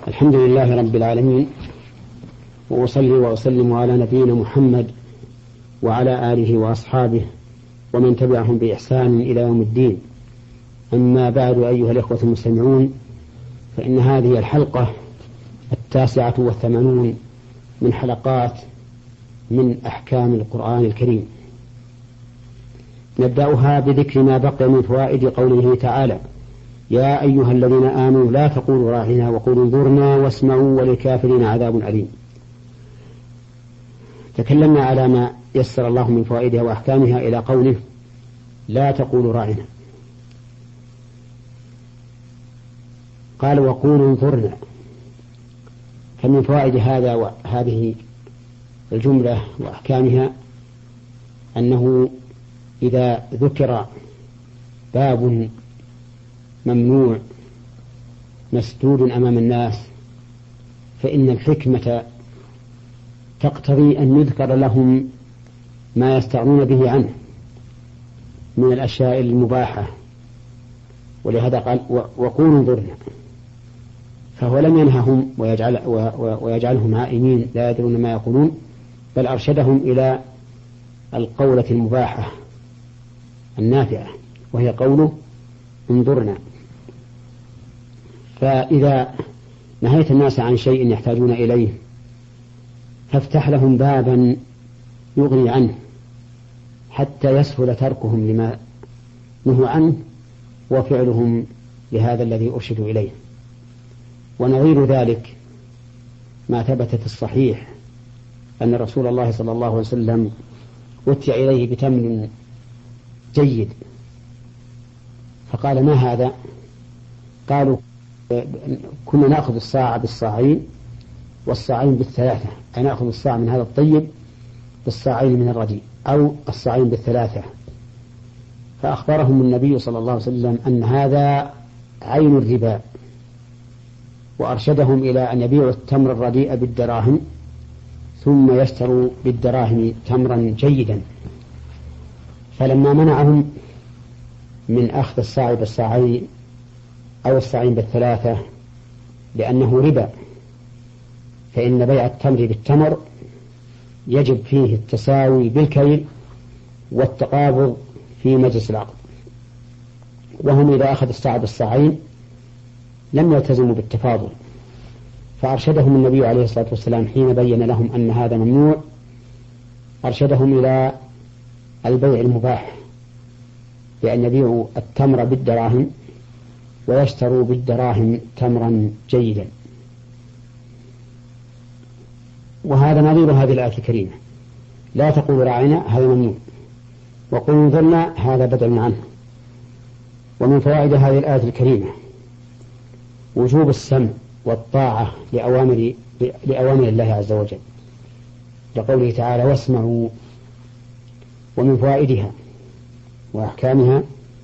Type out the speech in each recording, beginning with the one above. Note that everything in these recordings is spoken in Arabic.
الحمد لله رب العالمين، وأصلي وأسلم على نبينا محمد وعلى آله وأصحابه ومن تبعهم بإحسان إلى يوم الدين. أما بعد، أيها الإخوة المستمعون، فإن هذه الحلقة 89 من حلقات من أحكام القرآن الكريم. نبدأها بذكر ما بقي من فوائد قوله تعالى: يا أيها الذين آمنوا لا تقولوا راعنا وقولوا انظرنا واسمعوا وللكافرين عذاب أليم. تكلمنا على ما يسر الله من فوائدها وأحكامها إلى قوله لا تقولوا راعنا، قال وقولوا انظرنا. فمن فوائد هذه الجملة وأحكامها أنه إذا ذكر باب ممنوع مسدود أمام الناس فإن الحكمة تقتضي أن يذكر لهم ما يستغنون به عنه من الأشياء المباحة، ولهذا قال وقولوا انظرنا، فهو لم ينههم ويجعلهم عائمين لا يدرون ما يقولون، بل أرشدهم إلى القولة المباحة النافعة وهي قوله انظرنا. فإذا نهيت الناس عن شيء يحتاجون إليه فافتح لهم بابا يغني عنه حتى يسهل تركهم لما نهوا عنه وفعلهم لهذا الذي أرشدوا إليه. ونظير ذلك ما ثبت في الصحيح أن رسول الله صلى الله عليه وسلم أتي إليه بتمر جيد فقال: ما هذا؟ قالوا: كنا نأخذ الصاع بالصاعين والصاعين بالثلاثة، أي نأخذ الصاع من هذا الطيب بالصاعين من الرديء، أو الصاعين بالثلاثة. فأخبرهم النبي صلى الله عليه وسلم أن هذا عين الربا، وأرشدهم إلى أن يبيعوا التمر الرديء بالدراهم ثم يشتروا بالدراهم تمرا جيدا. فلما منعهم من أخذ الصاع بالصاعين أو الصاعين بالثلاثة لأنه ربا، فإن بيع التمر بالتمر يجب فيه التساوي بالكيل والتقابض في مجلس العقد، وهم إذا أخذ الصاع بالصاعين لم يلتزموا بالتفاضل. فأرشدهم النبي عليه الصلاة والسلام حين بين لهم أن هذا ممنوع، أرشدهم إلى البيع المباح، بأن يبيعوا التمر بالدراهم ويشتروا بالدراهم تمرا جيدا. وهذا نظير هذه الآية الكريمة: لا تقولوا راعنا، هذا ممنوع، وقولوا انظرنا، هذا بدل عنه. ومن فوائد هذه الآية الكريمة وجوب السمع والطاعة لأوامر الله عز وجل، لقوله تعالى: واسمعوا. ومن فوائدها وأحكامها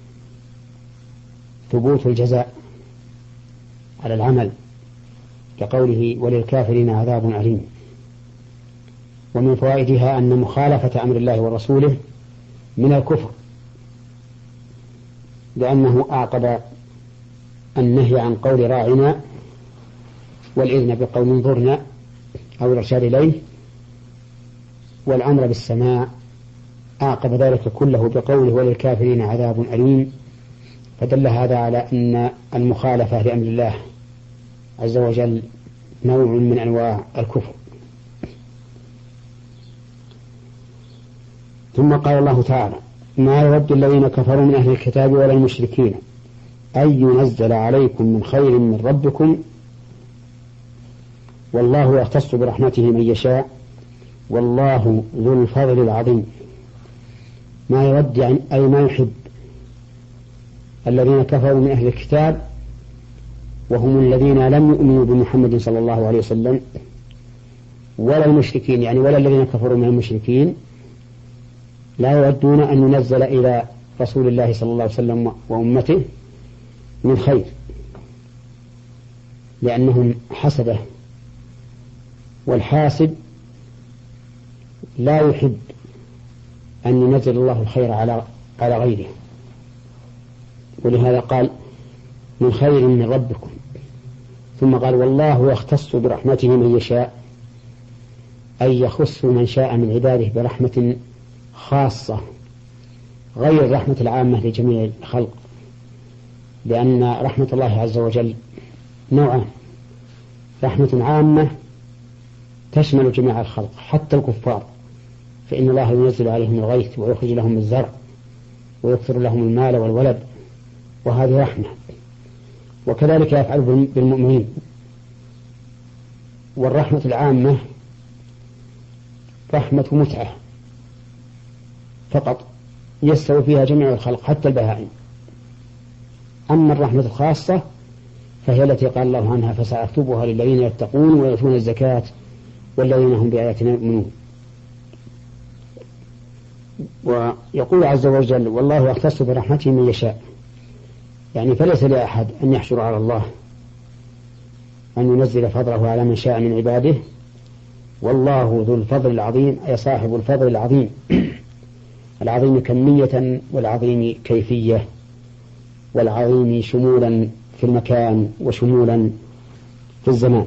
ثبوت الجزاء على العمل، كقوله: وللكافرين عذاب أليم. ومن فوائدها أن مخالفة أمر الله ورسوله من الكفر، لأنه أعقب النهي عن قول راعنا والإذن بقول انظرنا أو الإرشاد إليه والأمر بالسماع، أعقب ذلك كله بقوله وللكافرين عذاب أليم. فدل هذا على أن المخالفة لأمر الله عز وجل نوع من أنواع الكفر. ثم قال الله تعالى: ما يود الذين كفروا من أهل الكتاب ولا المشركين أن ينزل عليكم من خير من ربكم والله يختص برحمته من يشاء والله ذو الفضل العظيم. ما يود يعني أي ما يحب الذين كفروا من أهل الكتاب، وهم الذين لم يؤمنوا بمحمد صلى الله عليه وسلم، ولا المشركين يعني ولا الذين كفروا من المشركين، لا يودون أن ينزل إلى رسول الله صلى الله عليه وسلم وأمته من خير، لأنهم حسده، والحاسد لا يحب أن ينزل الله الخير على غيره، ولهذا قال: من خير من ربكم. ثم قال والله يختص برحمته من يشاء، أي يخص من شاء من عباده برحمة خاصة غير الرحمة العامة لجميع الخلق، لأن رحمة الله عز وجل نوعان: رحمة عامة تشمل جميع الخلق حتى الكفار، فإن الله ينزل عليهم الغيث ويخرج لهم الزرع ويكثر لهم المال والولد، وهذه رحمة. وكذلك يفعل بالمؤمنين. والرحمة العامة رحمة متعة فقط يستوي فيها جميع الخلق حتى البهائم. أما الرحمة الخاصة فهي التي قال الله عنها: فسأكتبها للذين يتقون ويؤتون الزكاة والذين هم بآياتنا يؤمنون. ويقول عز وجل: والله يختص برحمته من يشاء، يعني فليس لأحد أن يحشر على الله أن ينزل فضله على من شاء من عباده، والله ذو الفضل العظيم، أي صاحب الفضل العظيم العظيم كمية والعظيم كيفية والعظيم شمولا في المكان وشمولا في الزمان.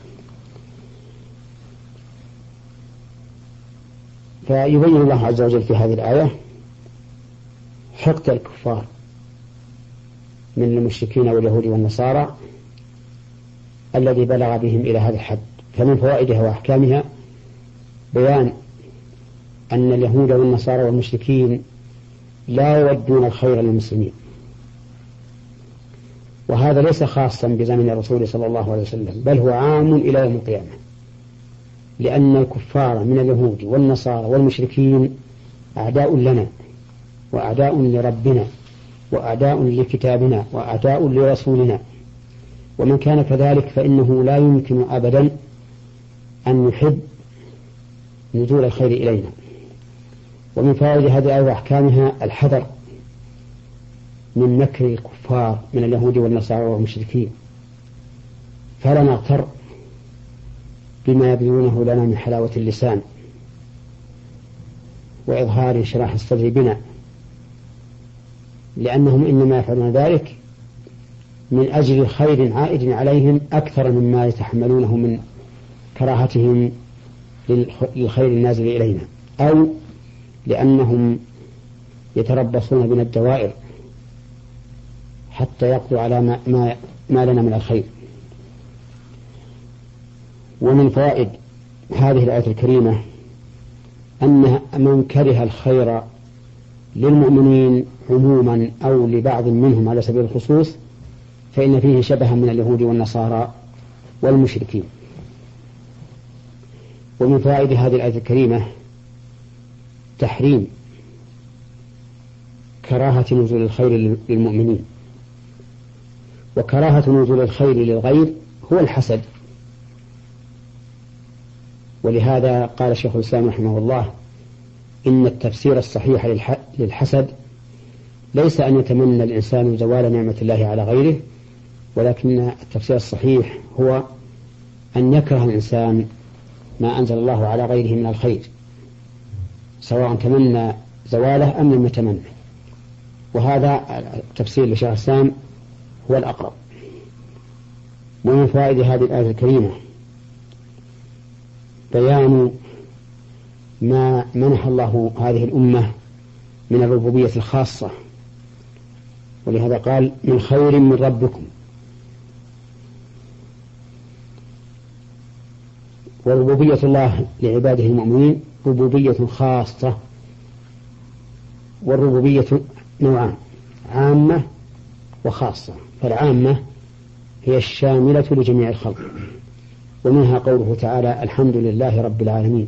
فيبين الله عز وجل في هذه الآية حقد الكفار من المشركين واليهود والنصارى الذي بلغ بهم إلى هذا الحد. فمن فوائدها وأحكامها بيان أن اليهود والنصارى والمشركين لا يودون الخير للمسلمين، وهذا ليس خاصا بزمن الرسول صلى الله عليه وسلم، بل هو عام إلى يوم القيامة، لأن الكفار من اليهود والنصارى والمشركين أعداء لنا وأعداء لربنا وأعداء لكتابنا وأعداء لرسولنا، ومن كان كذلك فإنه لا يمكن أبدا أن يحب نزول الخير إلينا. ومن فوائد هذه الآية وأحكامها الحذر من مكر الكفار من اليهود والنصارى والمشركين، فلا نغتر بما يبذلونه لنا من حلاوة اللسان وإظهار انشراح الصدر بنا، لأنهم إنما يفعلون ذلك من أجل خير عائد عليهم أكثر مما يتحملونه من كراهتهم للخير النازل إلينا، أو لأنهم يتربصون بنا الدوائر حتى يقضوا على ما لنا من الخير. ومن فوائد هذه الآية الكريمة أن من كره الخير للمؤمنين عموما أو لبعض منهم على سبيل الخصوص فإن فيه شبها من اليهود والنصارى والمشركين. ومن فوائد هذه الآية الكريمة تحريم كراهة نزول الخير للمؤمنين، وكراهة نزول الخير للغير هو الحسد. ولهذا قال شيخ الإسلام رحمه الله: إن التفسير الصحيح للحسد ليس أن يتمنى الإنسان زوال نعمة الله على غيره، ولكن التفسير الصحيح هو أن يكره الإنسان ما أنزل الله على غيره من الخير، سواء تمنى زواله أم لم يتمنى. وهذا التفسير لشيخ الإسلام هو الأقرب. ومن فوائد هذه الآية الكريمة بيان ما منح الله هذه الأمة من الربوبية الخاصة، ولهذا قال: من خير من ربكم. وربوبية الله لعباده المؤمنين ربوبية خاصة، والربوبية نوعان: عامة وخاصة. فالعامة هي الشاملة لجميع الخلق، ومنها قوله تعالى: الحمد لله رب العالمين.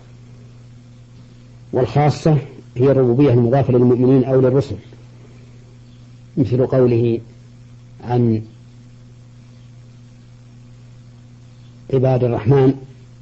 والخاصة هي الربوبية المضافة للمؤمنين أو للرسل، مثل قوله عن عباد الرحمن: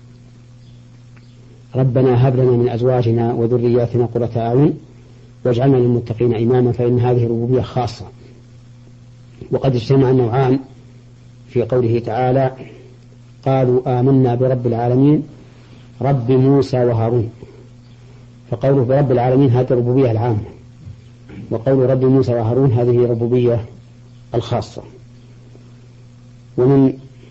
ربنا هب لنا من أزواجنا وذرياتنا قرة أعين واجعلنا للمتقين إماما. فإن هذه ربوبية خاصة. وقد اجتمع النوعان في قوله تعالى: قالوا آمنا برب العالمين رب موسى وهارون. فقوله برب العالمين هذه الربوبية العامة، وقول رب موسى وهارون هذه الربوبية الخاصة. ومن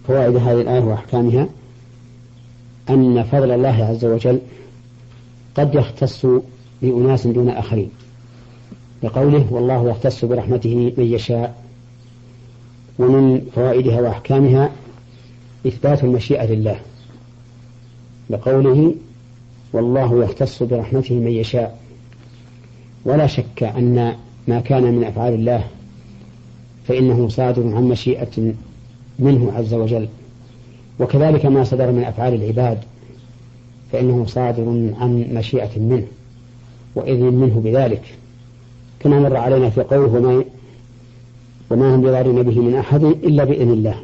فوائد هذه الآية وأحكامها أن فضل الله عز وجل قد يختص بأناس دون آخرين، لقوله والله يختص برحمته من يشاء. ومن فوائدها وأحكامها إثبات المشيئة لله، لقوله والله يختص برحمته من يشاء. ولا شك أن ما كان من أفعال الله فإنه صادر عن مشيئة منه عز وجل، وكذلك ما صدر من أفعال العباد فإنه صادر عن مشيئة منه وإذن منه بذلك، كما مر علينا في قوله وما هم بضارين به من أحد إلا بإذن الله.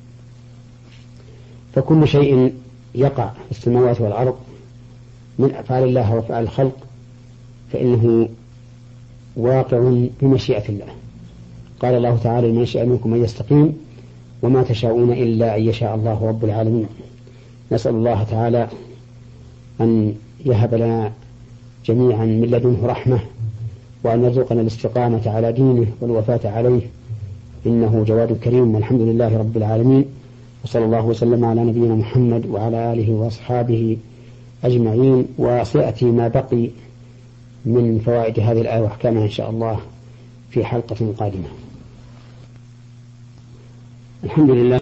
فكل شيء يقع في السماوات والأرض من أفعال الله وأفعال الخلق فإنه واقع بمشيئة الله. قال الله تعالى من يشاء منكم أن يستقيم وما تشاءون إلا أن يشاء الله رب العالمين. نسأل الله تعالى أن يهب لنا جميعا من لدنه رحمة، وأن يرزقنا الاستقامة على دينه والوفاة عليه، إنه جواد كريم، والحمد لله رب العالمين. وصلى الله وسلم على نبينا محمد وعلى آله وأصحابه أجمعين. وسيأتي ما بقي من فوائد هذه الآية وأحكامها إن شاء الله في حلقة قادمة. الحمد لله